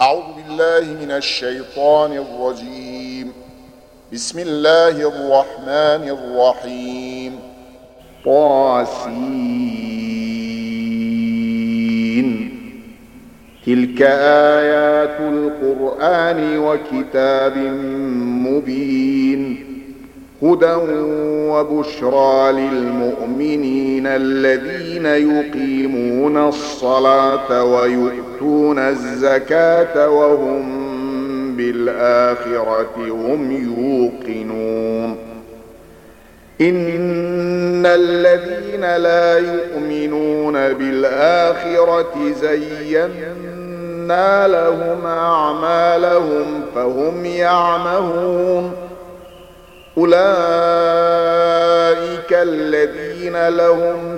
أعوذ بالله من الشيطان الرجيم. بسم الله الرحمن الرحيم. طاسين. تلك آيات القرآن وكتاب مبين، هدى وبشرى للمؤمنين الذين يقيمون الصلاة ويؤتون الزكاة وهم بالآخرة هم يوقنون. إن الذين لا يؤمنون بالآخرة زينا لهم أعمالهم فهم يعمهون. أولئك الذين لهم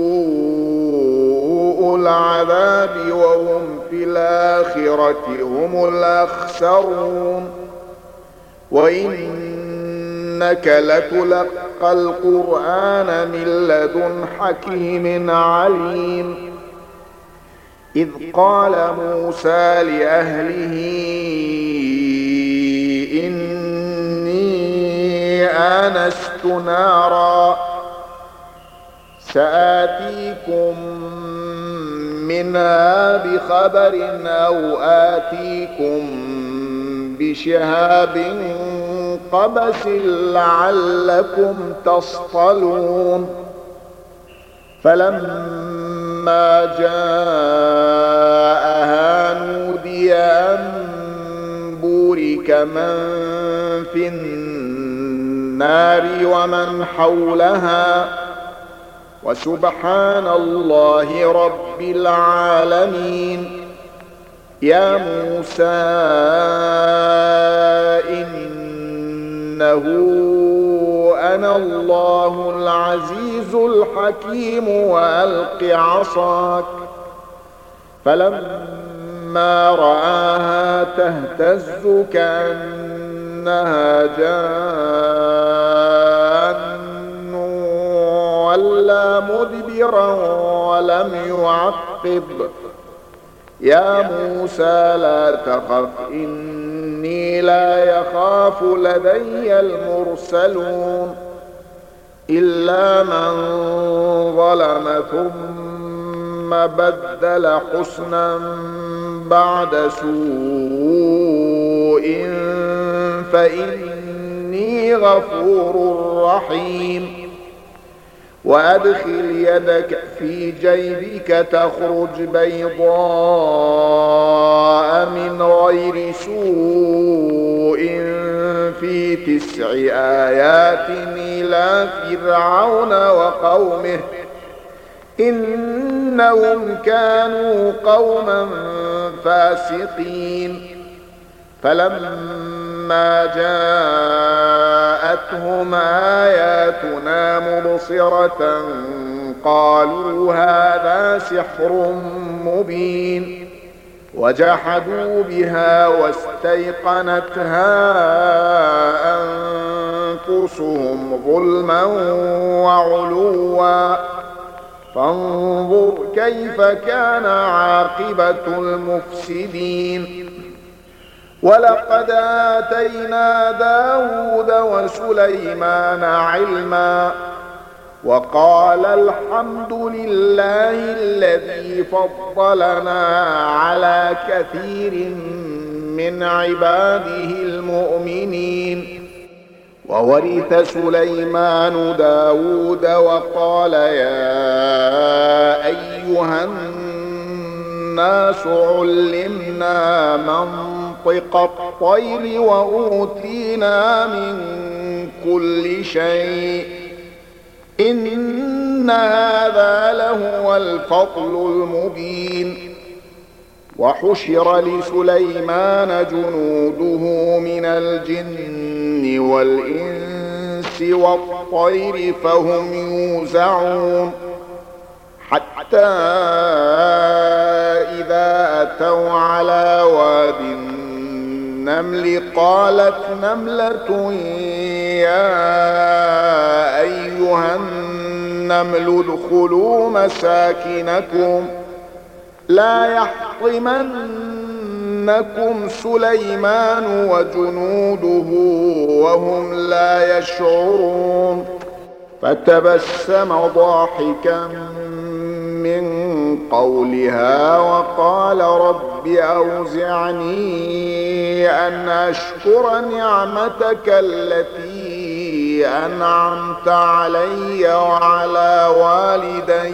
سوء العذاب وهم في الآخرة هم الأخسرون. وإنك لتلقى القرآن من لدن حكيم عليم. إذ قال موسى لأهله آنست نارا سآتيكم منها بخبر أو آتيكم بشهاب قبس لعلكم تصطلون. فلما جاءها نودي أن بورك من في النار ومن حولها وسبحان الله رب العالمين. يا موسى إنه أنا الله العزيز الحكيم وألق عصاك. فلما رآها تهتز كأنها جان ولا مدبرا ولم يعقب. يا موسى لا تخف إني لا يخاف لدي المرسلون. إلا من ظلم ثم بدل حسنا بعد سوء فإني غفور رحيم. وأدخل يدك في جيبك تخرج بيضاء من غير سوء في 9 آيات إلى فرعون وقومه إنهم كانوا قوما فاسقين. فلما جاءتهم آياتنا مبصرة قالوا هذا سحر مبين. وجحدوا بها واستيقنتها أنفسهم ظلما وعلوا فانظر كيف كان عاقبة المفسدين. ولقد آتينا داود وسليمان علما وقال الحمد لله الذي فضلنا على كثير من عباده المؤمنين. وورث سليمان داود وقال يا أيها الناس علمنا منطق الطير وأوتينا من كل شيء إن هذا لهو الفضل المبين. وحشر لسليمان جنوده من الجن والإنس والطير فهم يوزعون. حتى إذا أتوا على واد النمل قالت نملة يا أيها النمل ادخلوا مساكنكم لا يحطمنكم يَغْوِيَنَّكُمْ سُلَيْمَانُ وَجُنُودُهُ وَهُمْ لَا يَشْعُرُونَ فتبسم ضاحكا من قولها وقال رب أوزعني أن أشكر نعمتك التي أنعمت علي وعلى والدي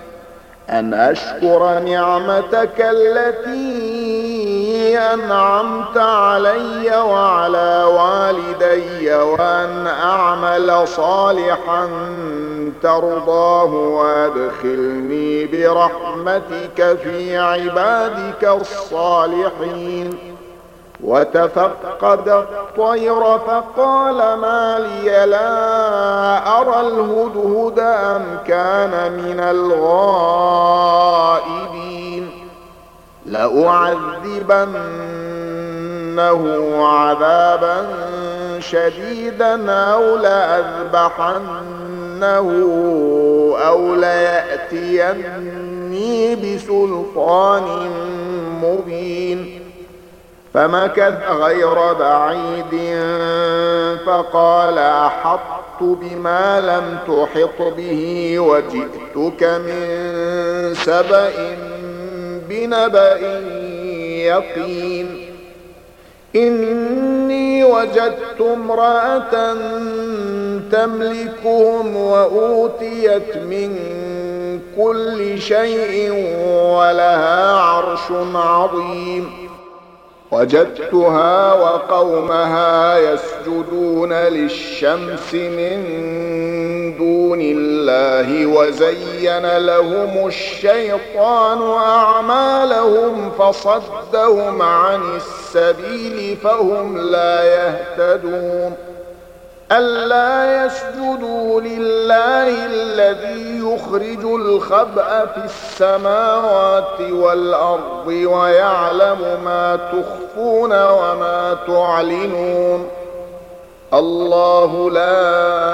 وأن أعمل صالحا ترضاه وأدخلني برحمتك في عبادك الصالحين وتفقد الطير فقال ما لي لا أرى الهدهد أم كان من الغائبين لأعذبنه عذابا شديدا أو لأذبحنه أو ليأتيني بسلطان مبين فمكث غير بعيد فقال أحطت بما لم تحط به وجئتك من سبأ بنبأ يقين إني وجدت امرأة تملكهم وأوتيت من كل شيء ولها عرش عظيم وجدتها وقومها يسجدون للشمس من دون الله وزين لهم الشيطان أعمالهم فصدهم عن السبيل فهم لا يهتدون ألا يسجدوا لله الذي يخرج الخبأ في السماوات والأرض ويعلم ما تخفون وما تعلنون الله لا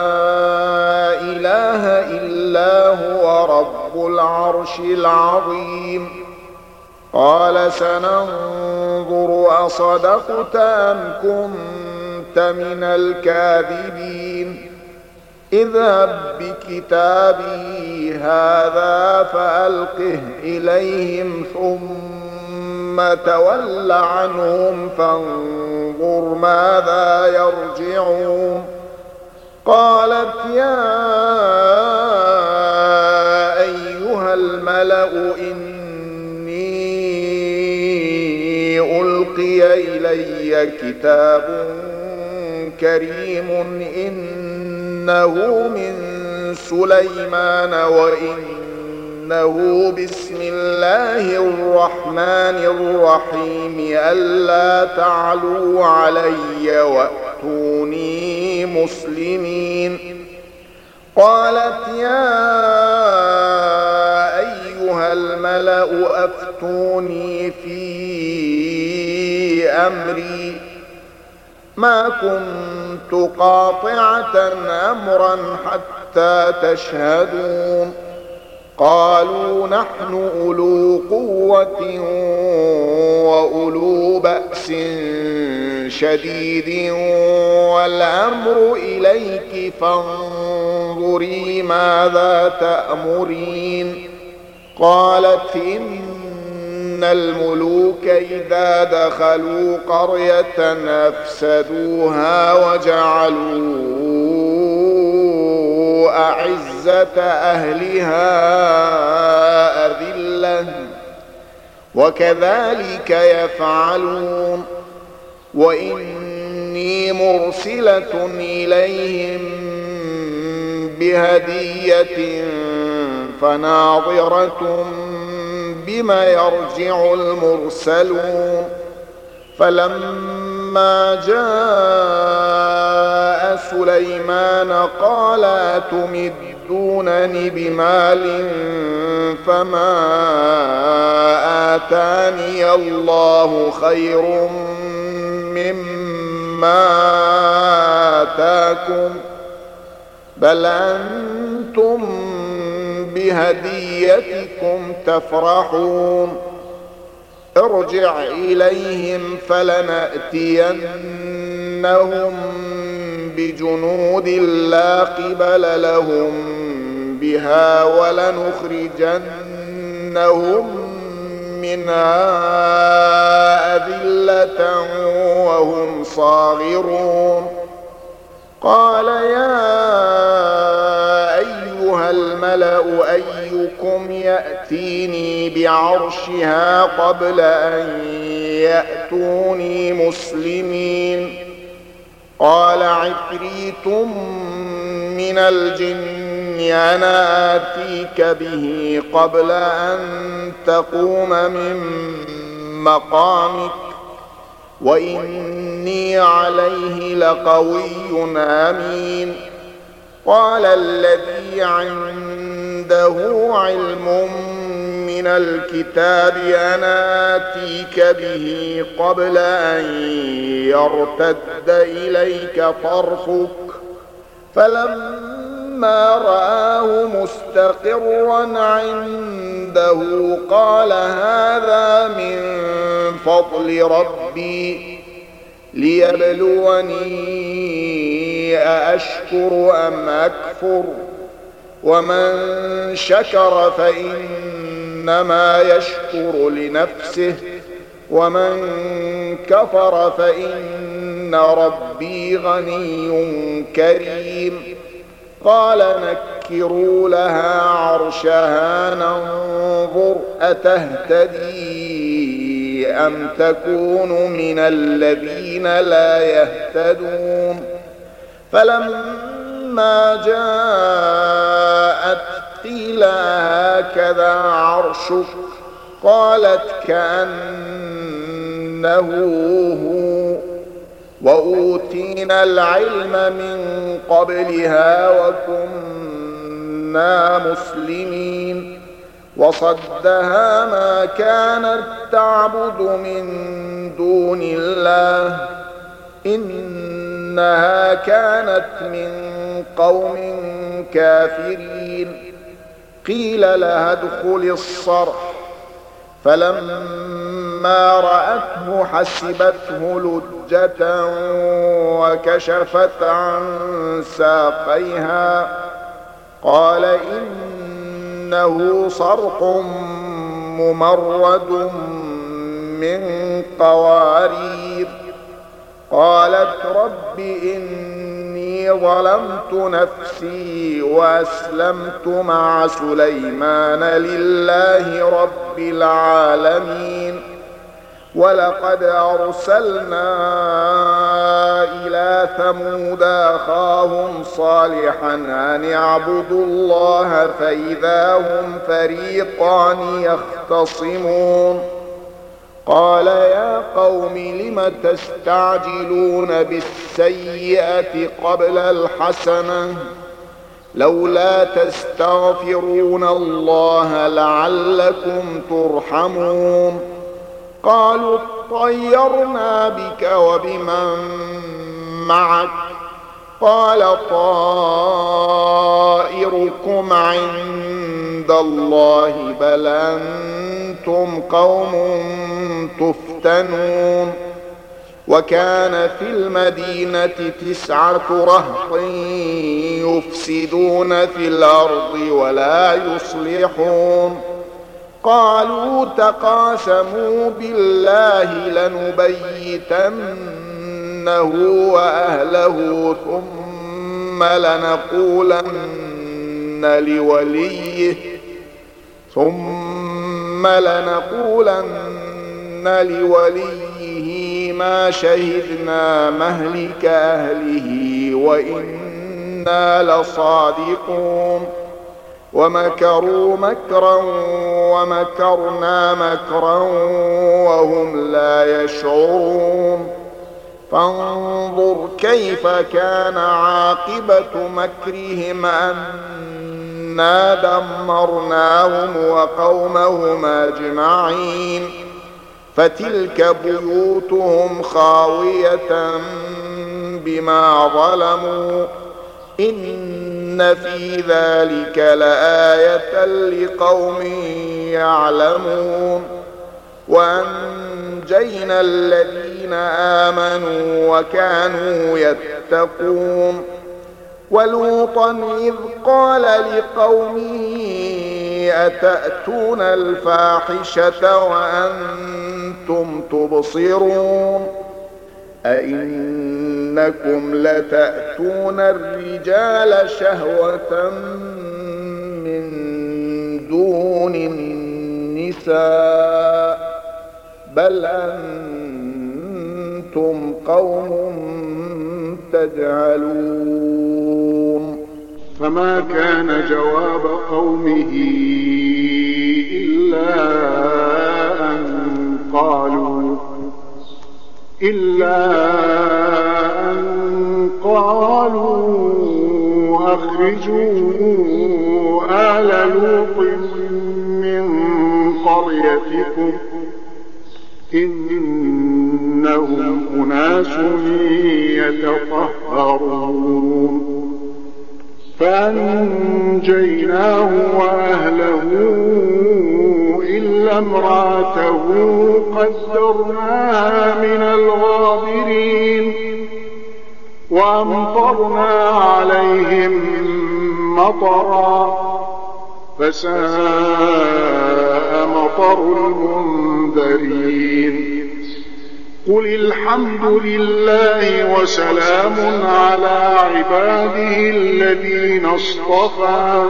إله إلا هو رب العرش العظيم قال سننظر أصدقت أم كنت من الكاذبين اذهب بكتابي هذا فألقه إليهم ثم تول عنهم فانظر ماذا يرجعون قالت يا أيها الملأ إني ألقي إلي كتاب كريم إنه من سليمان وإنه بسم الله الرحمن الرحيم ألا تعلوا علي وأتوني مسلمين قالت يا أيها الملأ أفتوني في أمري ما كنت قاطعة أمرا حتى تشهدون قالوا نحن أولو قوة وأولو بأس شديد والأمر إليك فانظري ماذا تأمرين قالت إن الملوك إذا دخلوا قرية أفسدوها وجعلوا أعزة أهلها أذلة وكذلك يفعلون وإني مرسلة إليهم بهدية فناظرة بما يرجع المرسلون فلما جاء سليمان قال أتمدونني بمال فما آتاني الله خير مما آتاكم بل أنتم بهديتكم تفرحون ارجع إليهم فلنأتينهم بجنود لا قبل لهم بها ولنخرجنهم منها أذلة وهم صاغرون. قال يا أيها الملأ أيكم يأتيني بعرشها قبل أن يأتوني مسلمين؟ قال عفريت من الجن أنا آتيك به قبل أن تقوم من مقامك وإني عليه لقوي أمين. قال الذي عنده علم من الكتاب أنا آتيك به قبل أن يرتد إليك طرفك فلما رآه مستقرا عنده قال هذا من فضل ربي ليبلوني أأشكر أم أكفر ومن شكر فإنما يشكر لنفسه ومن كفر فإن ربي غني كريم. قال نكروا لها عرشها ننظر أتهتدي أم تكون من الذين لا يهتدون. فلما جاءت قيل هكذا عرشك قالت كأنه هو وأوتينا العلم من قبلها وكنا مسلمين. وصدها ما كانت تعبد من دون الله إنها كانت من قوم كافرين. قيل لها ادخل الصرح فلما رأته حسبته لجة وكشفت عن ساقيها قال إنه صرح ممرد من قوارير. قالت رب إني ظلمت نفسي وأسلمت مع سليمان لله رب العالمين. ولقد أرسلنا إلى ثمود أخاهم صالحا أن اعبدوا الله فإذا هم فريقان يختصمون. قال يا قوم لم تستعجلون بالسيئة قبل الحسنة لولا تستغفرون الله لعلكم ترحمون. قالوا اطيرنا بك وبمن معك قال طائركم عند الله بل أنتم قوم تفتنون. وكان في المدينة 9 رهط يفسدون في الأرض ولا يصلحون. قالوا تقاسموا بالله لنبيتنه وأهله ثم لنقولن لوليه ما شهدنا مهلك أهله وإنا لصادقون. ومكروا مكرا ومكرنا مكرا وهم لا يشعرون. فانظر كيف كان عاقبة مكرهم أنا دمرناهم وقومهم أجمعين. فتلك بيوتهم خاوية بما ظلموا إن في ذلك لآية لقوم يعلمون. وأنجينا الذين آمنوا وكانوا يتقون. ولوطا إذ قال لقومه أتأتون الفاحشة وأنتم تبصرون أئنكم لتأتون الرجال شهوة من دون النساء بل أنتم قوم تجهلون. فما كان جواب قومه إلا أن قالوا أخرجوا آل لوط من قريتكم إنهم أناس يتطهرون. فأنجيناه وأهله إلا امرأته قدرناها من الغابرين وأمطرنا عليهم مطرا فساء مطر المنذرين. قل الحمد لله وسلام على عباده الذين اصطفى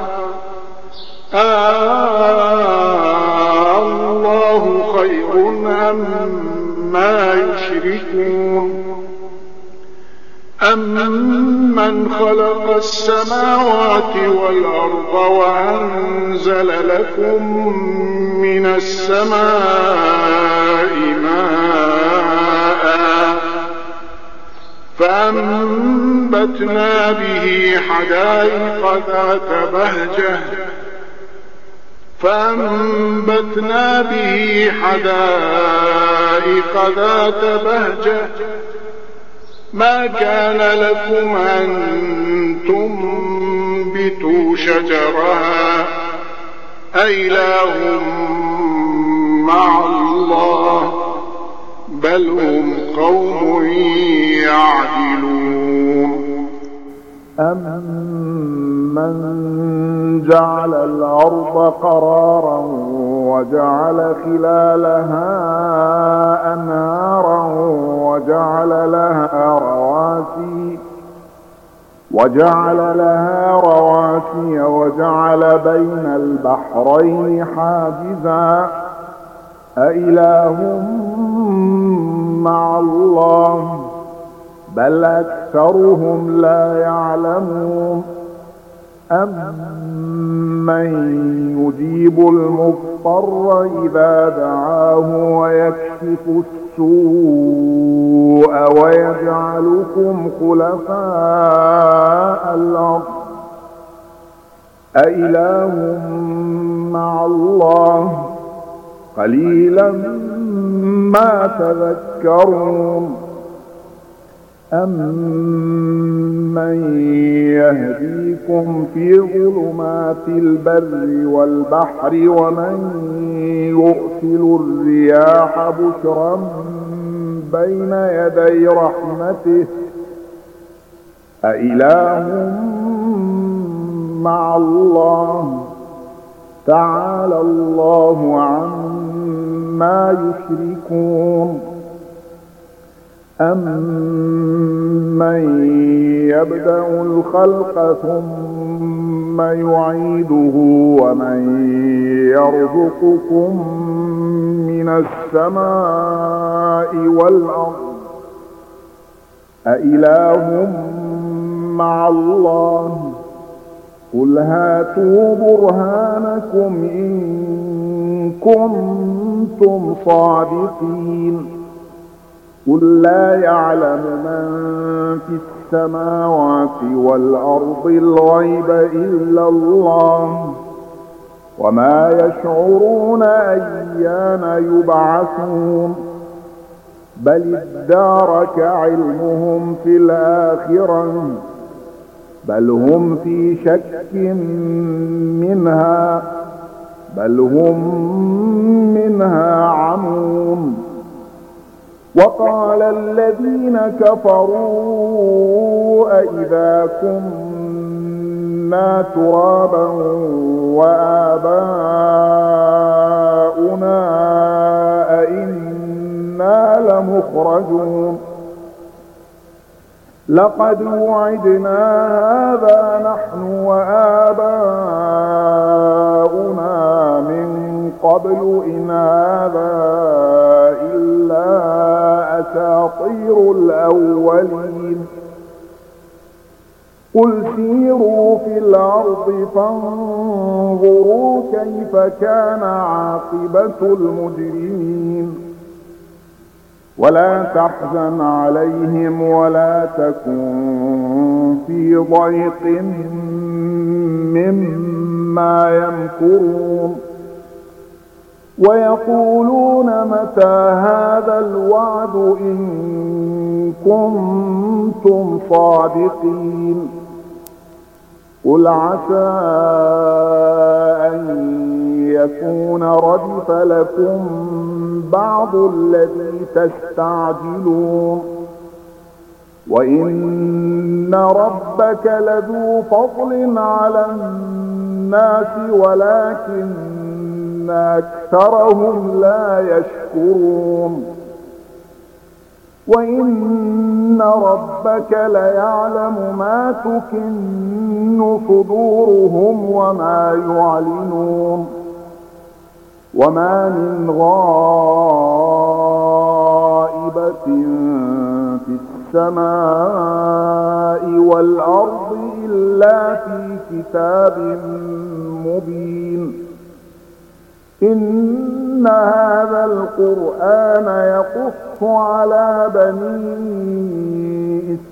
الله خير أمّا يشركون. أَمَّنْ خَلَقَ السَّمَاوَاتِ وَالْأَرْضَ وَأَنزَلَ لَكُم مِّنَ السَّمَاءِ مَاءً فَأَنبَتْنَا به حدائق ذات بهجة ما كان لكم أن تنبتوا شجرها أإله مع الله بل هم قوم يعدلون. أَمَّنْ جَعَلَ الْأَرْضَ قَرَارًا وَجَعَلَ خِلَالَهَا أَنْهَارًا وَجَعَلَ لَهَا رَوَاسِيَ وَجَعَلَ بَيْنَ الْبَحْرَيْنِ حَاجِزًا أَإِلَٰهٌ مَّعَ اللَّهِ بل أكثرهم لا يعلمون. أَمَّن يجيب المضطر إذا دعاه ويكشف السوء ويجعلكم خلفاء الأرض أإله مع الله قليلا ما تذكرون. أَمَّن يهديكم في ظلمات البر والبحر ومن يرسل الرياح بشرا بين يدي رحمته أإله مع الله تعالى الله عما يشركون. أَمَّن يبدأ الخلق ثم يعيده ومن يرزقكم من السماء والأرض أإله مع الله قل هاتوا برهانكم إن كنتم صادقين. قل لا يعلم من في السماوات والأرض الغيب إلا الله وما يشعرون أيان يبعثون بل ادارك علمهم في الآخرة بل هم في شك منها بل هم منها عمون. وقال الذين كفروا أئذا كنا ترابا وآباؤنا أئنا لمخرجون لقد وعدنا هذا نحن وآباؤنا من قبل إن هذا إلا أساطير الأولين. قل سيروا في الأرض فانظروا كيف كان عاقبة المجرمين. ولا تحزن عليهم ولا تكن في ضيق مما يمكرون. ويقولون متى هذا الوعد إن كنتم صادقين. قل عسى أن يكون ردف لكم بعض الذي تستعجلون. وإن ربك لذو فضل على الناس ولكن أكثرهم لا يشكرون. وإن ربك ليعلم ما تكن صدورهم وما يعلنون. وما من غائبة في السماء والأرض إلا في كتاب مبين. إن هذا القرآن يقص على بني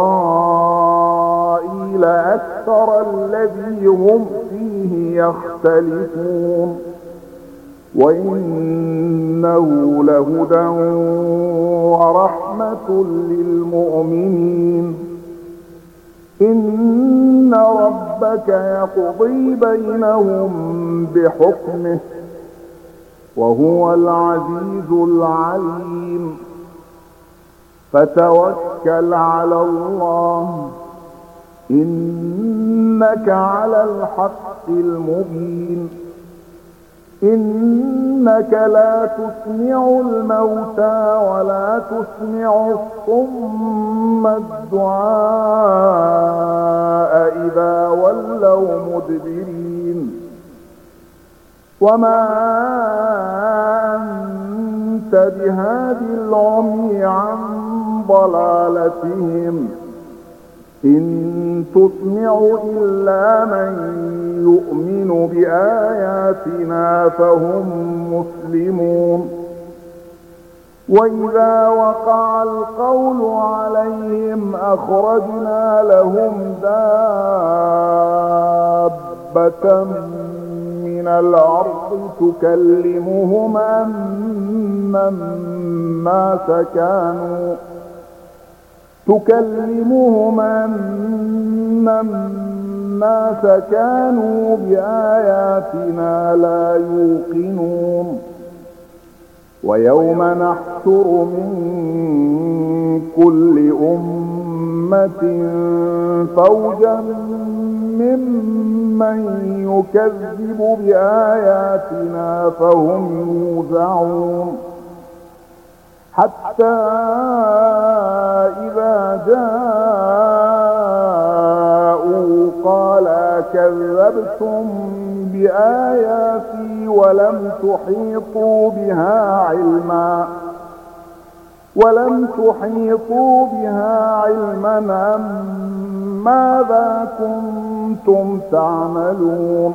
إسرائيل أكثر الذي هم فيه يختلفون. وإنه لهدى ورحمة للمؤمنين. إن ربك يقضي بينهم بحكمه وهو العزيز العليم. فتوكل على الله إنك على الحق المبين. إنك لا تسمع الموتى ولا تسمع الصم الدعاء إذا ولوا مدبرين. وما أنت بهاد العمي عن ضلالتهم إن تسمع إلا من يؤمن بآياتنا فهم مسلمون. وإذا وقع القول عليهم أخرجنا لهم دابة من الأرض تكلمهم أن الناس كانوا بآياتنا لا يوقنون. ويوم نحشر من كل أمة فوجا ممن يكذب بآياتنا فهم يوزعون. حتى إذا جاءوا قال كذبتم بآياتي ولم تحيطوا بها علما أم ماذا كنتم تعملون.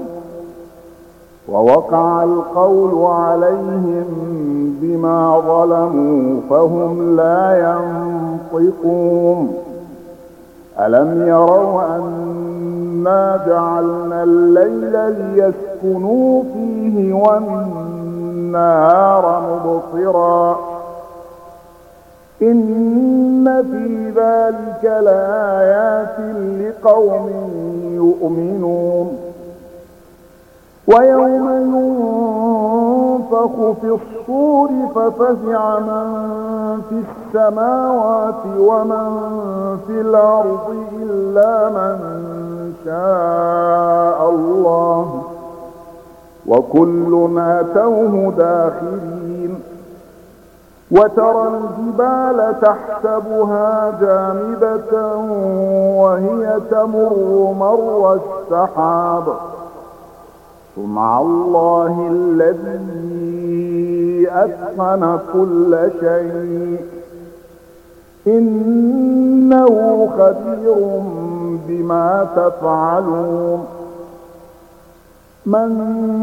ووقع القول عليهم بما ظلموا فهم لا ينطقون. ألم يروا أنا جعلنا الليل ليسكنوا فيه والنهار مبصرا إن في ذلك لآيات لقوم يؤمنون. ويوم ينفخ في الصور ففزع من في السماوات ومن في الأرض إلا من شاء الله وكل أتوه داخرين. وترى الجبال تحسبها جامدة وهي تمر مر السحاب صنع الله الذي أتقن كل شيء إنه خبير بما تفعلون. من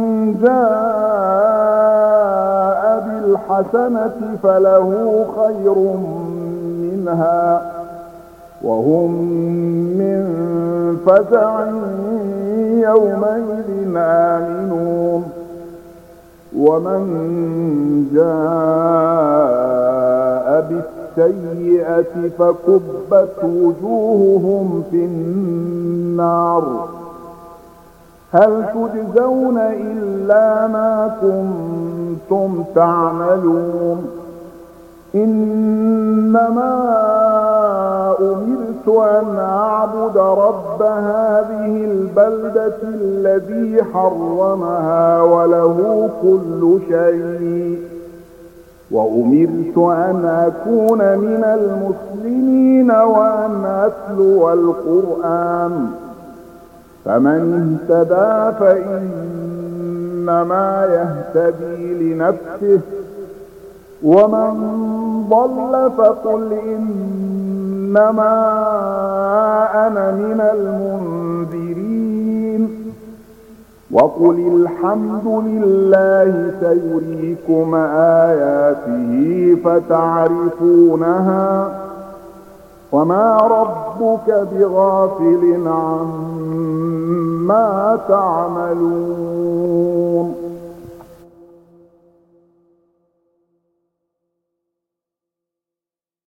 جاء بالحسنة فله خير منها وهم من فزع يومئذ آمنون. ومن جاء بالسيئة فكبت وجوههم في النار هل تجزون إلا ما كنتم تعملون. إنما أمرت أن أعبد رب هذه البلدة الذي حرمها وله كل شيء وأمرت أن أكون من المسلمين وأن أتلو القرآن فمن اهتدى فإنما يهتدي لنفسه ومن ضل فقل إنما أنا من المنذرين. وقل الحمد لله سيريكم آياته فتعرفونها وما ربك بغافل عما تعملون.